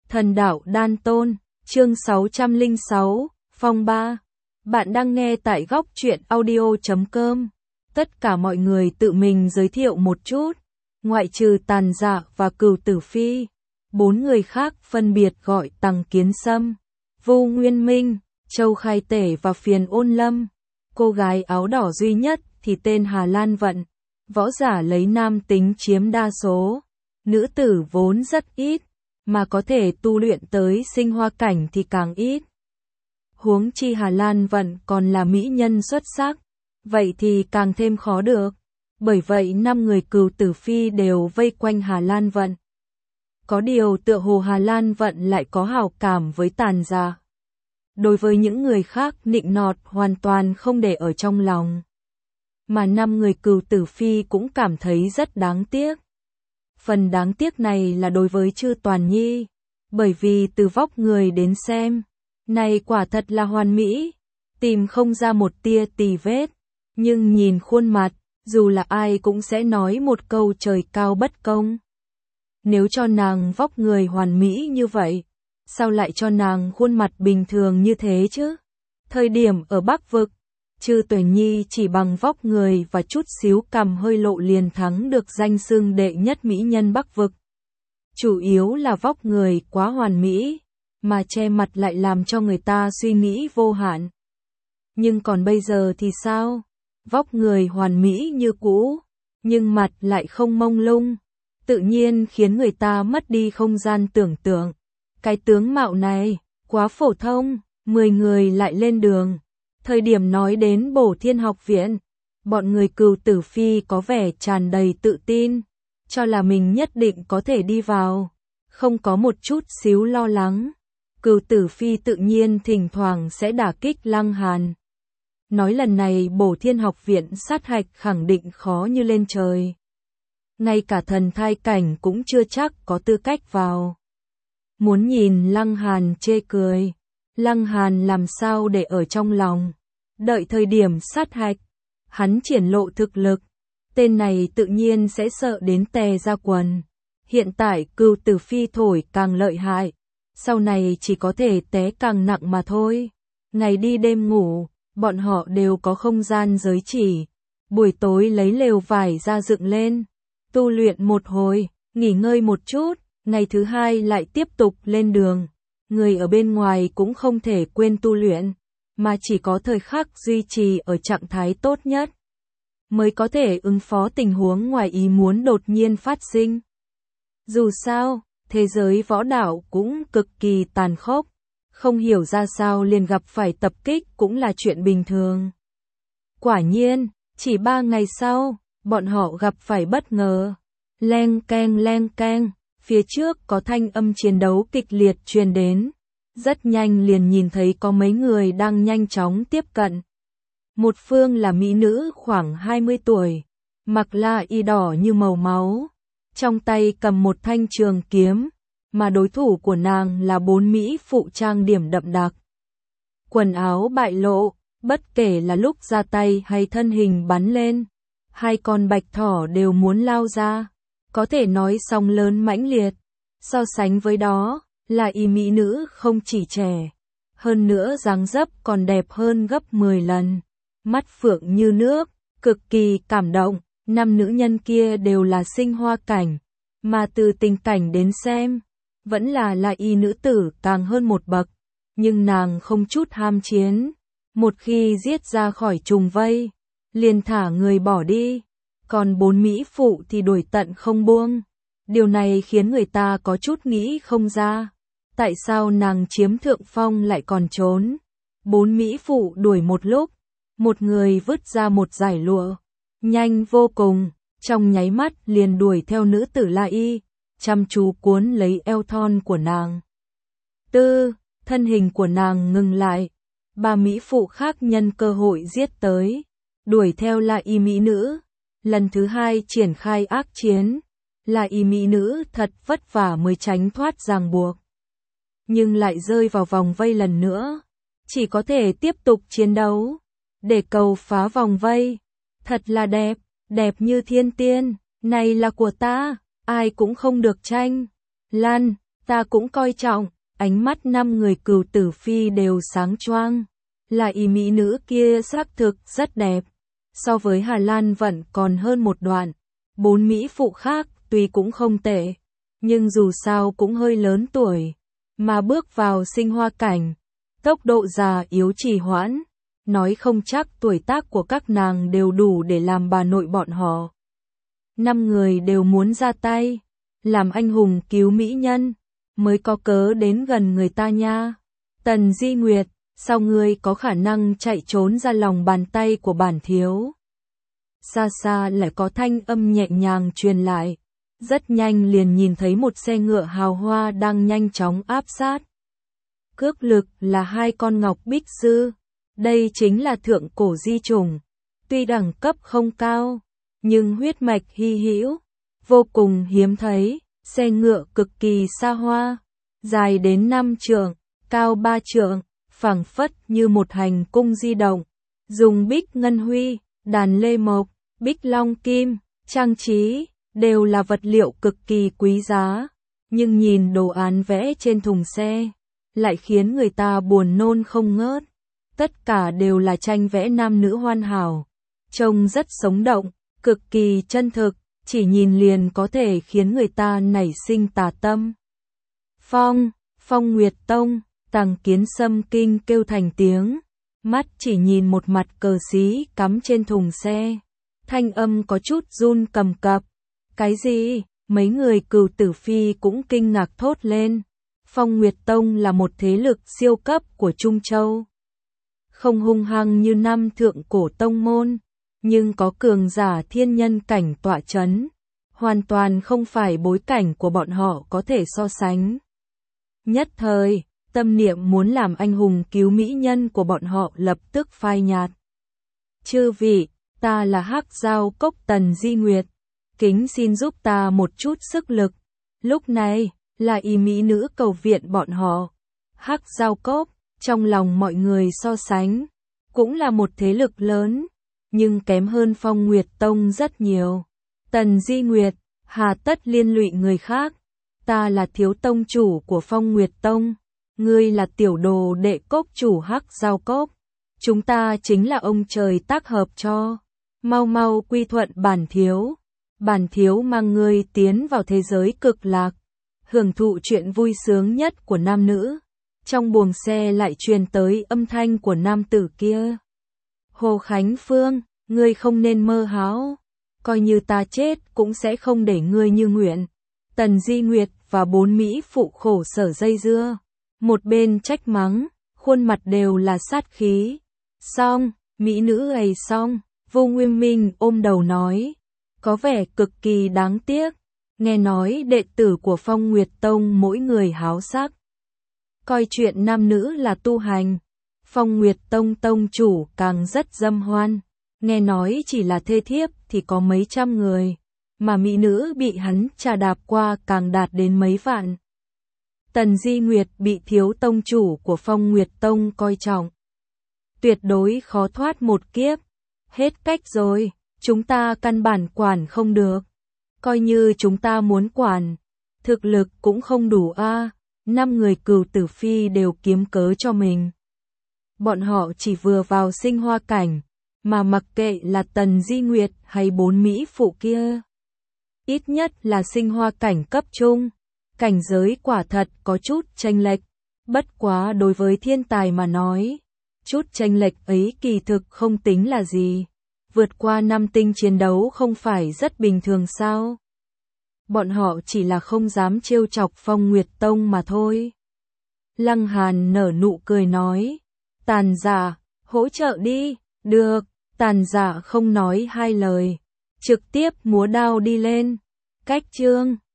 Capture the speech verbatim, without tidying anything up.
Thần đạo đan tôn, chương sáu trăm lẻ sáu, phong ba. Bạn đang nghe tại góc truyện audio chấm com. Tất cả mọi người tự mình giới thiệu một chút. Ngoại trừ Tàn Dạ và Cửu Tử Phi, bốn người khác phân biệt gọi Tằng Kiến Sâm, Vu Nguyên Minh, Châu Khai Tể và Phiền Ôn Lâm. Cô gái áo đỏ duy nhất thì tên Hà Lan Vận. Võ giả lấy nam tính chiếm đa số, nữ tử vốn rất ít, mà có thể tu luyện tới sinh hoa cảnh thì càng ít. Huống chi Hà Lan Vận còn là mỹ nhân xuất sắc, vậy thì càng thêm khó được. Bởi vậy năm người Cửu Tử Phi đều vây quanh Hà Lan Vận. Có điều tựa hồ Hà Lan Vận lại có hảo cảm với Tàn Dạ. Đối với những người khác nịnh nọt hoàn toàn không để ở trong lòng. Mà năm người Cửu Tử Phi cũng cảm thấy rất đáng tiếc. Phần đáng tiếc này là đối với Chư Toàn Nhi, bởi vì từ vóc người đến xem, này quả thật là hoàn mỹ, tìm không ra một tia tì vết, nhưng nhìn khuôn mặt, dù là ai cũng sẽ nói một câu trời cao bất công. Nếu cho nàng vóc người hoàn mỹ như vậy, sao lại cho nàng khuôn mặt bình thường như thế chứ? Thời điểm ở Bắc Vực, Chư Tuyển Nhi chỉ bằng vóc người và chút xíu cằm hơi lộ liền thắng được danh xưng đệ nhất mỹ nhân Bắc Vực. Chủ yếu là vóc người quá hoàn mỹ, mà che mặt lại làm cho người ta suy nghĩ vô hạn. Nhưng còn bây giờ thì sao? Vóc người hoàn mỹ như cũ, nhưng mặt lại không mông lung, tự nhiên khiến người ta mất đi không gian tưởng tượng. Cái tướng mạo này, quá phổ thông, mười người lại lên đường. Thời điểm nói đến Bổ Thiên Học Viện, bọn người Cửu Tử Phi có vẻ tràn đầy tự tin, cho là mình nhất định có thể đi vào, không có một chút xíu lo lắng. Cửu Tử Phi tự nhiên thỉnh thoảng sẽ đả kích Lăng Hàn. Nói lần này Bổ Thiên Học Viện sát hạch khẳng định khó như lên trời. Ngay cả thần thai cảnh cũng chưa chắc có tư cách vào. Muốn nhìn Lăng Hàn chê cười, Lăng Hàn làm sao để ở trong lòng. Đợi thời điểm sát hạch, hắn triển lộ thực lực, tên này tự nhiên sẽ sợ đến tè ra quần. Hiện tại Cửu Tử Phi thổi càng lợi hại, sau này chỉ có thể té càng nặng mà thôi. Ngày đi đêm ngủ, bọn họ đều có không gian giới chỉ. Buổi tối lấy lều vải ra dựng lên, tu luyện một hồi, nghỉ ngơi một chút, ngày thứ hai lại tiếp tục lên đường. Người ở bên ngoài cũng không thể quên tu luyện, mà chỉ có thời khắc duy trì ở trạng thái tốt nhất, mới có thể ứng phó tình huống ngoài ý muốn đột nhiên phát sinh. Dù sao, thế giới võ đạo cũng cực kỳ tàn khốc, không hiểu ra sao liền gặp phải tập kích cũng là chuyện bình thường. Quả nhiên, chỉ ba ngày sau, bọn họ gặp phải bất ngờ. Leng keng leng keng, phía trước có thanh âm chiến đấu kịch liệt truyền đến. Rất nhanh liền nhìn thấy có mấy người đang nhanh chóng tiếp cận. Một phương là mỹ nữ khoảng hai mươi tuổi, mặc la y đỏ như màu máu, trong tay cầm một thanh trường kiếm, mà đối thủ của nàng là bốn mỹ phụ trang điểm đậm đặc. Quần áo bại lộ, bất kể là lúc ra tay hay thân hình bắn lên, hai con bạch thỏ đều muốn lao ra, có thể nói sóng lớn mãnh liệt. So sánh với đó, là y mỹ nữ không chỉ trẻ, hơn nữa dáng dấp còn đẹp hơn gấp mười lần, mắt phượng như nước, cực kỳ cảm động. Năm nữ nhân kia đều là sinh hoa cảnh, mà từ tình cảnh đến xem, vẫn là là y nữ tử càng hơn một bậc, nhưng nàng không chút ham chiến, một khi giết ra khỏi trùng vây, liền thả người bỏ đi, còn bốn mỹ phụ thì đuổi tận không buông. Điều này khiến người ta có chút nghĩ không ra, tại sao nàng chiếm thượng phong lại còn trốn. Bốn mỹ phụ đuổi một lúc, một người vứt ra một dải lụa, nhanh vô cùng, trong nháy mắt liền đuổi theo nữ tử La Y, chăm chú cuốn lấy eo thon của nàng. Tư, thân hình của nàng ngừng lại, ba mỹ phụ khác nhân cơ hội giết tới, đuổi theo La Y mỹ nữ, lần thứ hai triển khai ác chiến. La Y mỹ nữ thật vất vả mới tránh thoát ràng buộc, nhưng lại rơi vào vòng vây lần nữa, chỉ có thể tiếp tục chiến đấu, để cầu phá vòng vây. Thật là đẹp, đẹp như thiên tiên, này là của ta, ai cũng không được tranh. Lan, Ta cũng coi trọng, ánh mắt năm người Cửu Tử Phi đều sáng choang. Là y mỹ nữ kia xác thực rất đẹp. So với Hà Lan vẫn còn hơn một đoạn. Bốn mỹ phụ khác tuy cũng không tệ, nhưng dù sao cũng hơi lớn tuổi. Mà bước vào sinh hoa cảnh, tốc độ già yếu trì hoãn. Nói không chắc tuổi tác của các nàng đều đủ để làm bà nội bọn họ. Năm người đều muốn ra tay, làm anh hùng cứu mỹ nhân, mới có cớ đến gần người ta nha. Tần Di Nguyệt, sao ngươi có khả năng chạy trốn ra lòng bàn tay của bản thiếu? Xa xa lại có thanh âm nhẹ nhàng truyền lại. Rất nhanh liền nhìn thấy một xe ngựa hào hoa đang nhanh chóng áp sát. Cước lực là hai con ngọc bích sư. Đây chính là thượng cổ di chủng. Tuy đẳng cấp không cao, nhưng huyết mạch hy hữu, vô cùng hiếm thấy. Xe ngựa cực kỳ xa hoa, dài đến năm trượng, cao ba trượng, phảng phất như một hành cung di động. Dùng bích ngân huy, đàn lê mộc, bích long kim, trang trí, đều là vật liệu cực kỳ quý giá. Nhưng nhìn đồ án vẽ trên thùng xe, lại khiến người ta buồn nôn không ngớt. Tất cả đều là tranh vẽ nam nữ hoàn hảo, trông rất sống động, cực kỳ chân thực, chỉ nhìn liền có thể khiến người ta nảy sinh tà tâm. Phong, Phong Nguyệt Tông, Tằng Kiến Sâm kinh kêu thành tiếng, mắt chỉ nhìn một mặt cờ xí cắm trên thùng xe, thanh âm có chút run cầm cập. Cái gì? Mấy người Cửu Tử Phi cũng kinh ngạc thốt lên. Phong Nguyệt Tông là một thế lực siêu cấp của Trung Châu. Không hung hăng như năm thượng cổ tông môn, nhưng có cường giả thiên nhân cảnh tọa chấn, hoàn toàn không phải bối cảnh của bọn họ có thể so sánh. Nhất thời, tâm niệm muốn làm anh hùng cứu mỹ nhân của bọn họ lập tức phai nhạt. Chư vị, ta là Hắc Giao Cốc Tần Di Nguyệt, kính xin giúp ta một chút sức lực. Lúc này, là y mỹ nữ cầu viện bọn họ. Hắc Giao Cốc, trong lòng mọi người so sánh, cũng là một thế lực lớn, nhưng kém hơn Phong Nguyệt Tông rất nhiều. Tần Di Nguyệt, hà tất liên lụy người khác, ta là thiếu tông chủ của Phong Nguyệt Tông, ngươi là tiểu đồ đệ cốc chủ Hắc Giao Cốc, chúng ta chính là ông trời tác hợp cho, mau mau quy thuận bản thiếu, bản thiếu mang ngươi tiến vào thế giới cực lạc, hưởng thụ chuyện vui sướng nhất của nam nữ. Trong buồng xe lại truyền tới âm thanh của nam tử kia. Hồ Khánh Phương, ngươi không nên mơ hão, coi như ta chết cũng sẽ không để ngươi như nguyện. Tần Di Nguyệt và bốn mỹ phụ khổ sở dây dưa, một bên trách mắng, khuôn mặt đều là sát khí. Xong, mỹ nữ ấy xong, Vô Nguyên Minh ôm đầu nói, có vẻ cực kỳ đáng tiếc, nghe nói đệ tử của Phong Nguyệt Tông mỗi người háo sắc, coi chuyện nam nữ là tu hành. Phong Nguyệt Tông tông chủ càng rất dâm hoan, nghe nói chỉ là thê thiếp thì có mấy trăm người, mà mỹ nữ bị hắn trà đạp qua càng đạt đến mấy vạn. Tần Di Nguyệt bị thiếu tông chủ của Phong Nguyệt Tông coi trọng, tuyệt đối khó thoát một kiếp. Hết cách rồi, chúng ta căn bản quản không được, coi như chúng ta muốn quản, thực lực cũng không đủ a. À. Năm người Cửu Tử Phi đều kiếm cớ cho mình. Bọn họ chỉ vừa vào sinh hoa cảnh, mà mặc kệ là Tần Di Nguyệt hay bốn mỹ phụ kia. Ít nhất là sinh hoa cảnh cấp trung, cảnh giới quả thật có chút chênh lệch, bất quá đối với thiên tài mà nói, chút chênh lệch ấy kỳ thực không tính là gì, vượt qua năm tinh chiến đấu không phải rất bình thường sao? Bọn họ chỉ là không dám trêu chọc Phong Nguyệt Tông mà thôi. Lăng Hàn nở nụ cười nói, Tàn Giả, hỗ trợ đi. Được. Tàn Giả không nói hai lời, trực tiếp múa đao đi lên. Cách chương